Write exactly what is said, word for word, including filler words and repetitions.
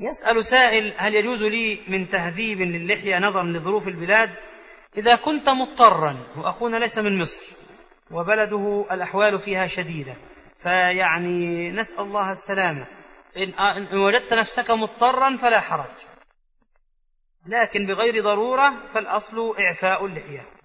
يسأل سائل: هل يجوز لي من تهذيب للحية نظرا لظروف البلاد؟ إذا كنت مضطرا، وأخونا ليس من مصر وبلده الأحوال فيها شديدة، فيعني نسأل الله السلامة، إن وجدت نفسك مضطرا فلا حرج، لكن بغير ضرورة فالأصل إعفاء اللحية.